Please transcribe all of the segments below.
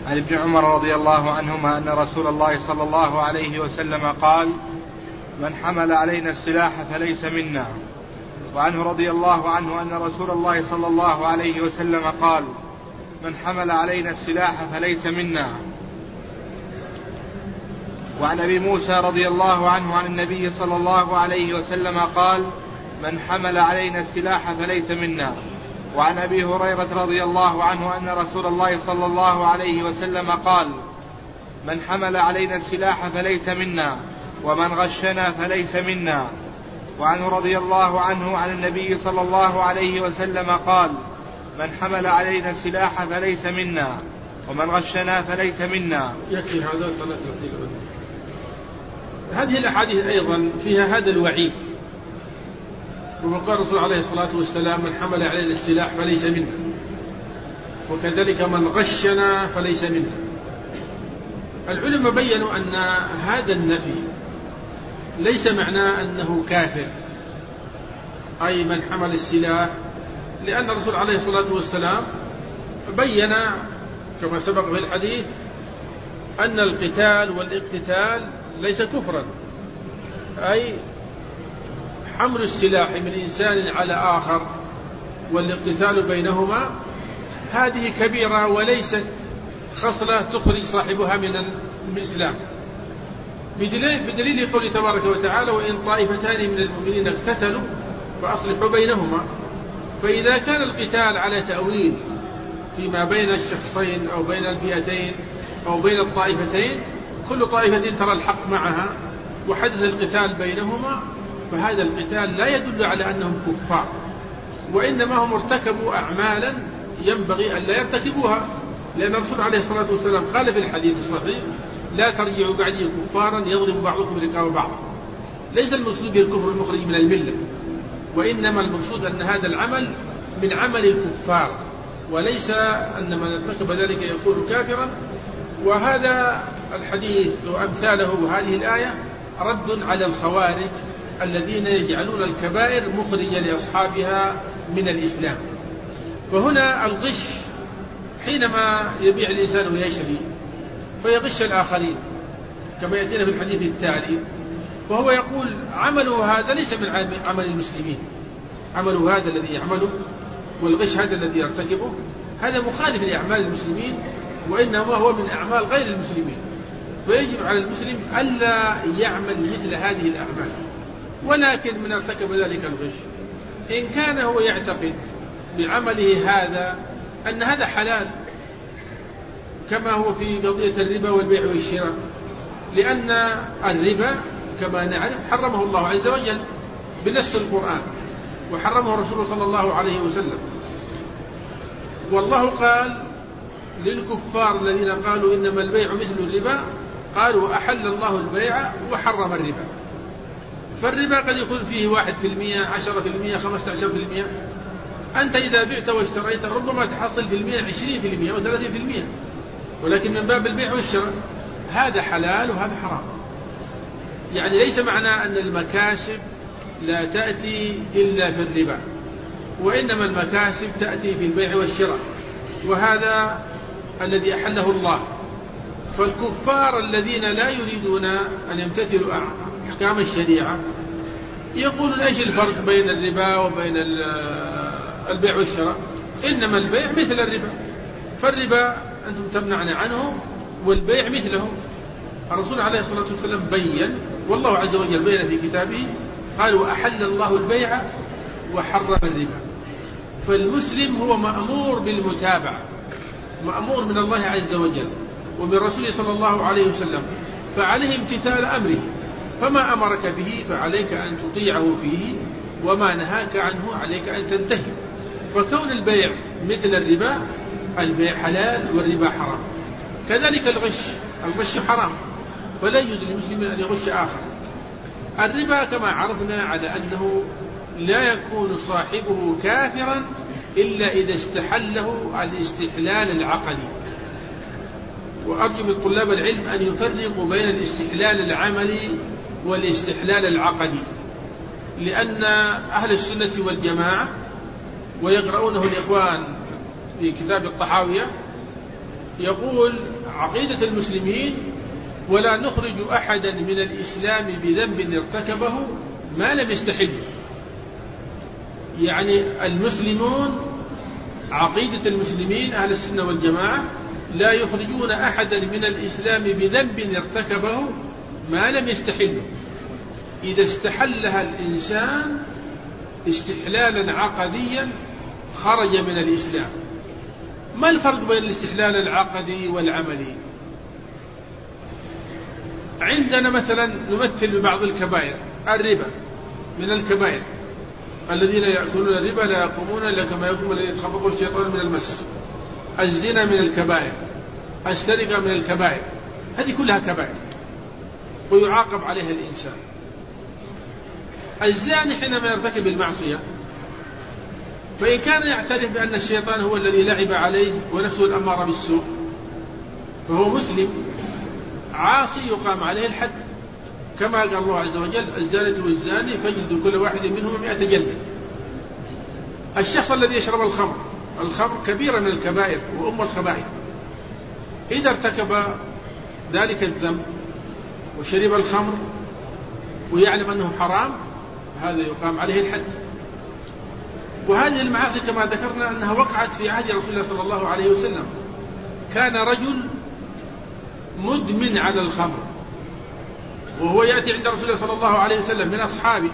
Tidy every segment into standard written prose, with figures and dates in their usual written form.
عن ابن عمر رضي الله عنهما أن رسول الله صلى الله عليه وسلم قال: من حمل علينا السلاح فليس منا. وعنه رضي الله عنه أن رسول الله صلى الله عليه وسلم قال: من حمل علينا السلاح فليس منا. وعن أبي موسى رضي الله عنه عن النبي صلى الله عليه وسلم قال: من حمل علينا السلاح فليس منا. وعن أبي هريرة رضي الله عنه أن رسول الله صلى الله عليه وسلم قال: من حمل علينا السلاح فليس منا، ومن غشنا فليس منا. وعنه رضي الله عنه عن النبي صلى الله عليه وسلم قال: من حمل علينا السلاح فليس منا، ومن غشنا فليس منا. يكفي هذا. هذه الأحاديث أيضا فيها هذا الوعيد، وقال الرسول عليه الصلاة والسلام: من حمل علينا السلاح فليس منا، وكذلك من غشنا فليس منا. العلماء بيّنوا أن هذا النفي ليس معناه أنه كافر، أي من حمل السلاح، لأن الرسول عليه الصلاة والسلام بيّن كما سبق في الحديث أن القتال والاقتتال ليس كفرا، أي حمل السلاح من إنسان على آخر والاقتتال بينهما هذه كبيرة وليست خصلة تخرج صاحبها من الإسلام، بدليل قوله تبارك وتعالى: وإن طائفتان من المؤمنين اقتتلوا فأصلحوا بينهما. فإذا كان القتال على تأويل فيما بين الشخصين أو بين الفئتين أو بين الطائفتين، كل طائفة ترى الحق معها وحدث القتال بينهما، فهذا القتال لا يدل على أنهم كفار، وإنما هم ارتكبوا أعمالا ينبغي أن لا يرتكبوها، لأن الرسول عليه الصلاة والسلام قال في الحديث الصحيح: لا ترجعوا بعدي كفارا يضرب بعضكم رقاب بعض. ليس المقصود بالكفر المخرج من الملة، وإنما المقصود أن هذا العمل من عمل الكفار، وليس أن من ارتكب ذلك يكون كافرا. وهذا الحديث وأمثاله وهذه الآية رد على الخوارج الذين يجعلون الكبائر مخرجة لأصحابها من الإسلام. فهنا الغش حينما يبيع الإنسان ويشري فيغش الآخرين كما يأتينا في الحديث التالي، وهو يقول: عمله هذا ليس من عمل المسلمين، عمله هذا الذي يعمله والغش هذا الذي يرتكبه هذا مخالف لأعمال المسلمين، وإنما هو من أعمال غير المسلمين. فيجب على المسلم ألا يعمل مثل هذه الأعمال. ولكن من ارتكب ذلك الغش إن كان هو يعتقد بعمله هذا أن هذا حلال، كما هو في قضية الربا والبيع والشراء، لأن الربا كما نعرف حرمه الله عز وجل بنص القرآن، وحرمه الرسول صلى الله عليه وسلم. والله قال للكفار الذين قالوا إنما البيع مثل الربا، قالوا: أحل الله البيع وحرم الربا. فالربا قد يكون فيه 1%، 10%، 15%. أنت إذا بعت واشتريت ربما تحصل في المية 20% أو 30%، ولكن من باب البيع والشراء هذا حلال وهذا حرام. يعني ليس معنى أن المكاسب لا تأتي إلا في الربا، وإنما المكاسب تأتي في البيع والشراء، وهذا الذي أحله الله. فالكفار الذين لا يريدون أن يمتثلوا أحكام الشريعة يقولون: إيش الفرق بين الربا وبين البيع والشراء؟ إنما البيع مثل الربا، فالربا أنتم تمنعون عنه والبيع مثله. الرسول عليه الصلاة والسلام بيّن، والله عز وجل بيّن في كتابه، قال: وأحل الله البيع وحرم الربا. فالمسلم هو مأمور بالمتابعة، مأمور من الله عز وجل ومن رسوله صلى الله عليه وسلم، فعليه امتثال أمره، فما أمرك به فعليك أن تطيعه فيه، وما نهاك عنه عليك أن تنتهي. فكون البيع مثل الربا، البيع حلال والربا حرام. كذلك الغش حرام، فلا يجوز للمسلم أن يغش آخر. الربا كما عرفنا على أنه لا يكون صاحبه كافرا إلا إذا استحله الاستحلال العقدي. وأرجو من طلاب العلم أن يفرقوا بين الاستحلال العملي والاستحلال العقدي، لأن أهل السنة والجماعة ويقرؤونه الإخوان في كتاب الطحاوية يقول عقيدة المسلمين ولا نخرج أحدا من الإسلام بذنب ارتكبه ما لم يستحل. يعني المسلمون عقيدة المسلمين أهل السنة والجماعة لا يخرجون أحدا من الإسلام بذنب ارتكبه ما لم يستحله. إذا استحلها الإنسان استحلالا عقديا خرج من الإسلام. ما الفرق بين الاستحلال العقدي والعملي؟ عندنا مثلا نمثل ببعض الكبائر، الربا من الكبائر، الذين يأكلون الربا لا يقومون إلا كما يقوم الذي يتخبطه الشيطان من المس. الزنا من الكبائر، السرقة من الكبائر، هذه كلها كبائر ويعاقب عليها الإنسان. الزاني حينما يرتكب المعصية فإن كان يعترف بأن الشيطان هو الذي لعب عليه ونفسه الأمارة بالسوء فهو مسلم عاصي يقام عليه الحد، كما قال الله عز وجل: الزانية والزاني فاجلدوا كل واحد منهما 100 جلدة. الشخص الذي يشرب الخمر كبيرة من الكبائر وأم الخبائث، إذا ارتكب ذلك الذنب وشرب الخمر ويعلم أنه حرام هذا يقام عليه الحد. وهذه المعاصي كما ذكرنا أنها وقعت في عهد رسول الله صلى الله عليه وسلم. كان رجل مدمن على الخمر وهو يأتي عند رسول الله صلى الله عليه وسلم من أصحابه،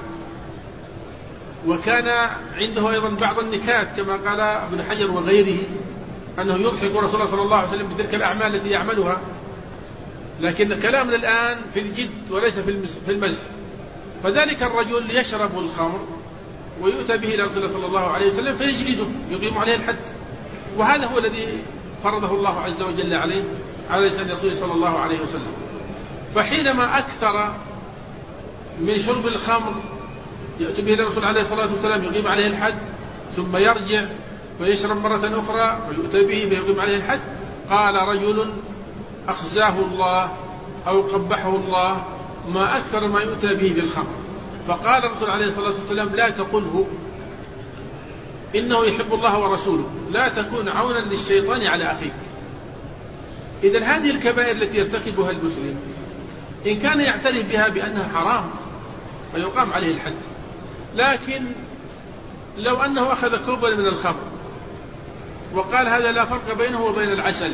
وكان عنده أيضا بعض النكات كما قال ابن حجر وغيره أنه يضحك رسول الله صلى الله عليه وسلم بتلك الأعمال التي يعملها. لكن كلامنا الآن في الجد وليس في المزح. فذلك الرجل يشرب الخمر ويؤتى به إلى رسول الله صلى الله عليه وسلم فيجلده يقيم عليه الحد. وهذا هو الذي فرضه الله عز وجل عليه على لسان رسوله صلى الله عليه وسلم. فحينما أكثر من شرب الخمر يأتي به إلى الرسول عليه الصلاة والسلام يقيم عليه الحد، ثم يرجع فيشرب مرة أخرى ويؤتى به فيقيم عليه الحد. قال رجل أخزاه الله أو قبحه الله ما أكثر ما يؤتى به بالخمر. فقال الرسول عليه الصلاة والسلام: لا تقله إنه يحب الله ورسوله، لا تكون عونا للشيطان على أخيك. إذن هذه الكبائر التي يرتكبها المسلم إن كان يعترف بها بأنها حرام فيقام عليه الحد. لكن لو أنه أخذ كوبا من الخمر وقال هذا لا فرق بينه وبين العسل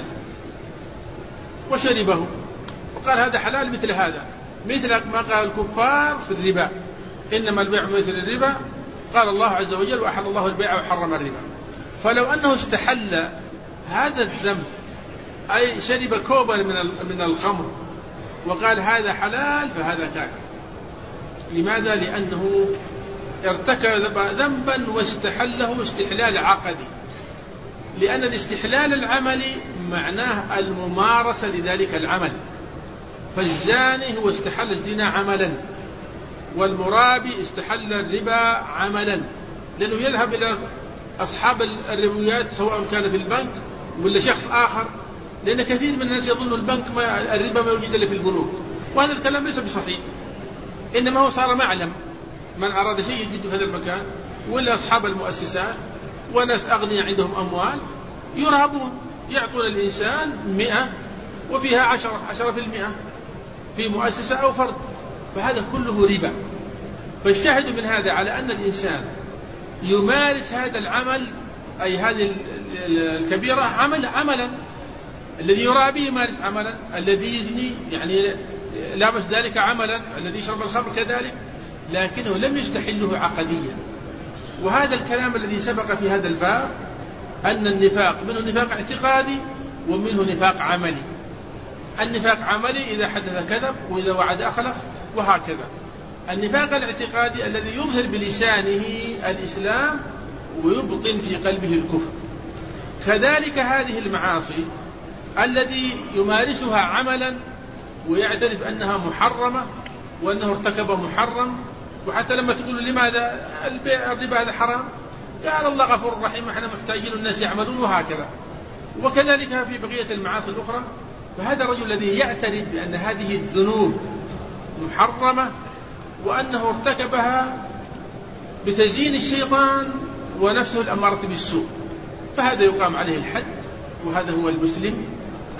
وشربه وقال هذا حلال مثل هذا، مثل ما قال الكفار في الربا: إنما البيع مثل الربا، قال الله عز وجل: وأحل الله البيع وحرم الربا. فلو أنه استحل هذا الذنب أي شرب كوبا من الخمر وقال هذا حلال فهذا كافر. لماذا؟ لأنه ارتكب ذنبا واستحله استحلال عقدي، لأن الاستحلال العملي معناه الممارسة لذلك العمل. فالزاني هو استحل الزنا عملا، والمرابي استحل الربا عملا، لأنه يذهب إلى أصحاب الربويات سواء كان في البنك ولا شخص آخر، لأن كثير من الناس يظن البنك الربا ما يوجد إلا في البنوك، وهذا الكلام ليس بصحيح. إنما هو صار معلم، من أراد شيء يجد في هذا المكان، ولا أصحاب المؤسسات وناس أغنياء عندهم أموال يرهبون، يعطون الإنسان 100 وفيها 10% في مؤسسة أو فرد، فهذا كله ربا. فالشاهد من هذا على أن الإنسان يمارس هذا العمل أي هذه الكبيرة عملا، الذي يرابي يمارس عملا، الذي يزني يعني لابس ذلك عملا، الذي يشرب الخمر كذلك، لكنه لم يستحله عقديا. وهذا الكلام الذي سبق في هذا الباب أن النفاق منه نفاق اعتقادي ومنه نفاق عملي. النفاق عملي إذا حدث كذب وإذا وعد أخلف وهكذا. النفاق الاعتقادي الذي يظهر بلسانه الإسلام ويبطن في قلبه الكفر. كذلك هذه المعاصي الذي يمارسها عملا ويعترف أنها محرمة وأنه ارتكب محرم، وحتى لما تقول لماذا الربا هذا حرام قال الله غفور رحيم احنا محتاجين الناس يعملون وهكذا. وكذلك في بقية المعاصي الأخرى. فهذا الرجل الذي يعترف بأن هذه الذنوب محرمة وأنه ارتكبها بتزيين الشيطان ونفسه الأمارة بالسوء، فهذا يقام عليه الحد. وهذا هو المسلم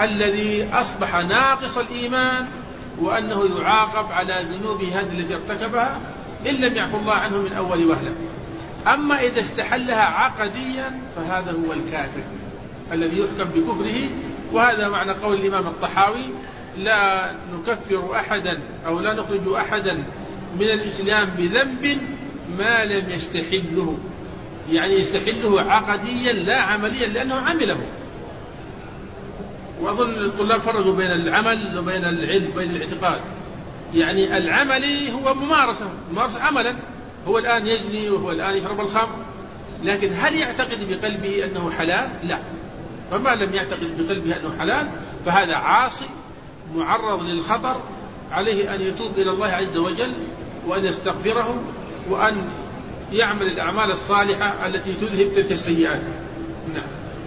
الذي أصبح ناقص الإيمان، وأنه يعاقب على ذنوب هذه التي ارتكبها إن لم يعفو الله عنه من أول وهلة. أما إذا استحلها عقديا فهذا هو الكافر الذي يحكم بكفره. وهذا معنى قول الإمام الطحاوي: لا نكفر أحدا أو لا نخرج أحدا من الإسلام بذنب ما لم يستحله، يعني يستحله عقديا لا عمليا لأنه عمله. وأظن الطلاب فرقوا بين العمل وبين العلم بين الاعتقاد. يعني العملي هو ممارسة عملا، هو الآن يزني وهو الآن يشرب الخمر، لكن هل يعتقد بقلبه أنه حلال؟ لا. فما لم يعتقد بقلبه أنه حلال فهذا عاصي معرض للخطر، عليه أن يتوب إلى الله عز وجل وأن يستغفره وأن يعمل الأعمال الصالحة التي تذهب تلك السيئات. نعم.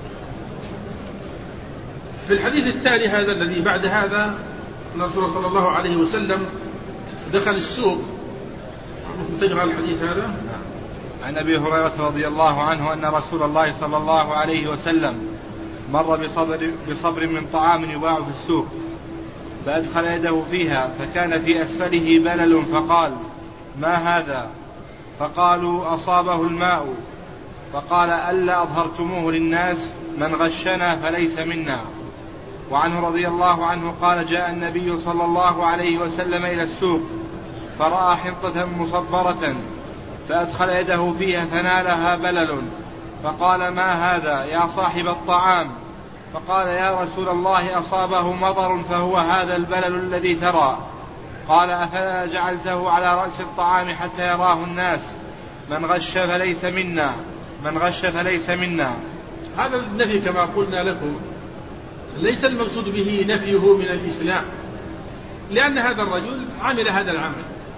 في الحديث التالي هذا الذي بعد هذا أن الرسول صلى الله عليه وسلم دخل السوق. تقرأ الحديث هذا؟ عن أبي هريرة رضي الله عنه أن رسول الله صلى الله عليه وسلم مر بصبر من طعام يباع في السوق، فأدخل يده فيها فكان في أسفله بلل، فقال: ما هذا؟ فقالوا: أصابه الماء. فقال: ألا أظهرتموه للناس؟ من غشنا فليس منا. وعنه رضي الله عنه قال: جاء النبي صلى الله عليه وسلم إلى السوق فرأى حنطة مصبرة فأدخل يده فيها فنالها بلل، فقال: ما هذا يا صاحب الطعام؟ فقال: يا رسول الله أصابه مطر فهو هذا البلل الذي ترى. قال: أفلا جعلته على رأس الطعام حتى يراه الناس؟ من غش فليس منا، من غش فليس منا. هذا النفي كما قلنا لكم ليس المقصود به نفيه من الإسلام، لأن هذا الرجل عمل هذا العمل،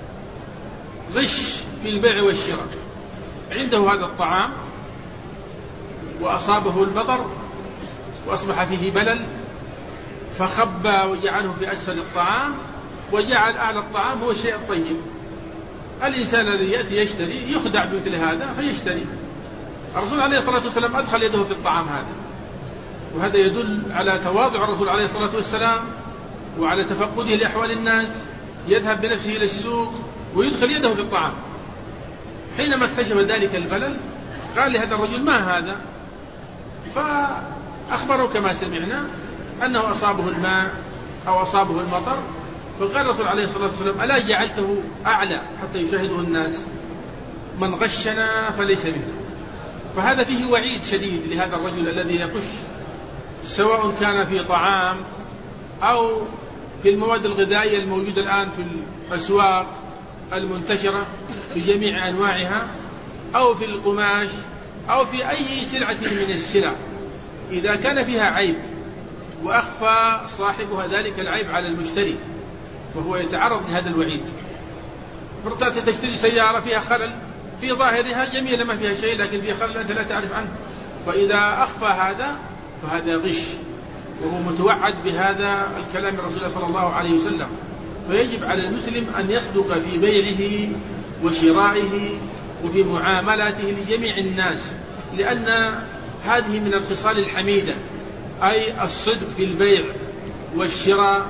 غش في البيع والشراء، عنده هذا الطعام وأصابه المطر وأصبح فيه بلل، فخبى وجعله في أسفل الطعام وجعل أعلى الطعام هو الشيء الطيب. الإنسان الذي يأتي يشتري يخدع بمثل هذا فيشتري. الرسول عليه الصلاة والسلام أدخل يده في الطعام هذا، وهذا يدل على تواضع الرسول عليه الصلاة والسلام وعلى تفقده لأحوال الناس. يذهب بنفسه إلى السوق ويدخل يده في الطعام. حينما اكتشف ذلك البلل قال لهذا الرجل: ما هذا؟ فأخبره كما سمعنا أنه أصابه الماء أو أصابه المطر. فقال الرسول عليه الصلاة والسلام: ألا جعلته أعلى حتى يشاهده الناس؟ من غشنا فليس منا. فهذا فيه وعيد شديد لهذا الرجل الذي يغش، سواء كان في طعام أو في المواد الغذائية الموجودة الآن في الأسواق المنتشرة بجميع أنواعها، أو في القماش، أو في أي سلعة من السلع. إذا كان فيها عيب وأخفى صاحبها ذلك العيب على المشتري وهو يتعرض لهذا الوعيد. فرصة تشتري سيارة فيها خلل في ظاهرها جميلة ما فيها شيء، لكن فيها خلل أنت لا تعرف عنه، فإذا أخفى هذا فهذا غش، وهو متوعد بهذا الكلام من رسول الله صلى الله عليه وسلم. فيجب على المسلم أن يصدق في بيعه وشرائه وفي معاملاته لجميع الناس، لأن هذه من الخصال الحميدة، أي الصدق في البيع والشراء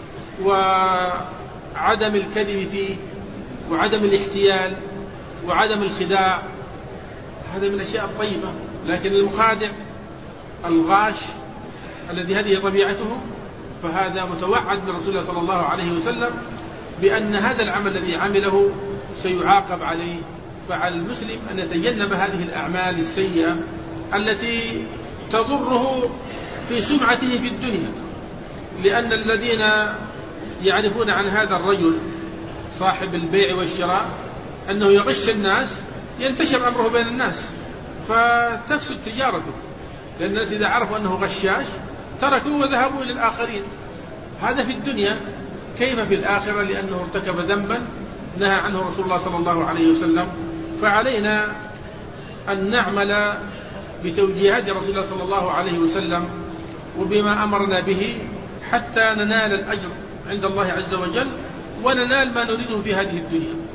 وعدم الكذب فيه وعدم الاحتيال وعدم الخداع. هذا من الأشياء الطيبة. لكن المخادع الغاش الذي هذه طبيعته فهذا متوعد من رسول الله صلى الله عليه وسلم بأن هذا العمل الذي عمله سيعاقب عليه. فعلى المسلم أن يتجنب هذه الأعمال السيئة التي تضره في سمعته في الدنيا، لأن الذين يعرفون عن هذا الرجل صاحب البيع والشراء أنه يغش الناس ينتشر أمره بين الناس فتفسد تجارته، لأن الناس إذا عرفوا أنه غشاش تركوا وذهبوا إلى الآخرين. هذا في الدنيا، كيف في الآخرة؟ لأنه ارتكب ذنبا نهى عنه رسول الله صلى الله عليه وسلم. فعلينا أن نعمل بتوجيهات رسول الله صلى الله عليه وسلم وبما أمرنا به حتى ننال الأجر عند الله عز وجل وننال ما نريده في هذه الدنيا.